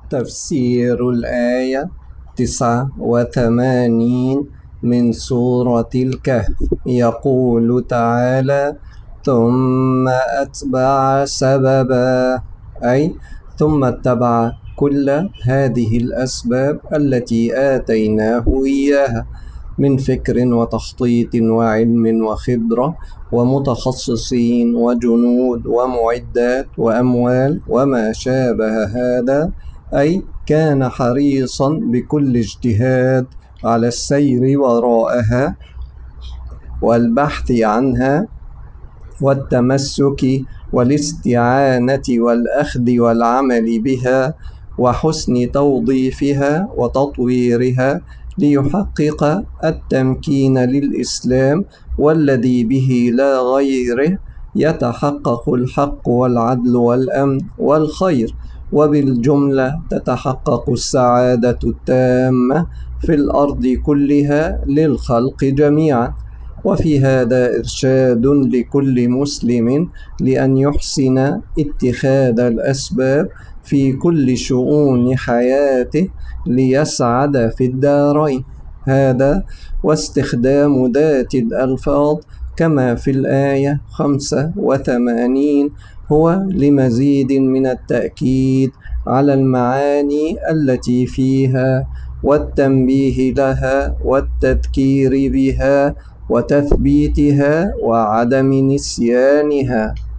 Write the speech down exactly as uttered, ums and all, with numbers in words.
تفسير الآية تسعة وثمانين من سورة الكهف. يقول تعالى: ثم أتبع سببا، أي ثم اتبع كل هذه الأسباب التي آتيناه إياها من فكر وتخطيط وعلم وخبرة ومتخصصين وجنود ومعدات وأموال وما شابه هذا، أي كان حريصا بكل اجتهاد على السير وراءها والبحث عنها والتمسك والاستعانة والأخذ والعمل بها وحسن توظيفها وتطويرها ليحقق التمكين للإسلام، والذي به لا غيره يتحقق الحق والعدل والأمن والخير، وبالجملة تتحقق السعادة التامة في الأرض كلها للخلق جميعا. وفي هذا إرشاد لكل مسلم لأن يحسن اتخاذ الأسباب في كل شؤون حياته ليسعد في الدارين. هذا واستخدام ذات الألفاظ كما في الآية خمسة وثمانين هو لمزيد من التأكيد على المعاني التي فيها والتنبيه لها والتذكير بها وتثبيتها وعدم نسيانها.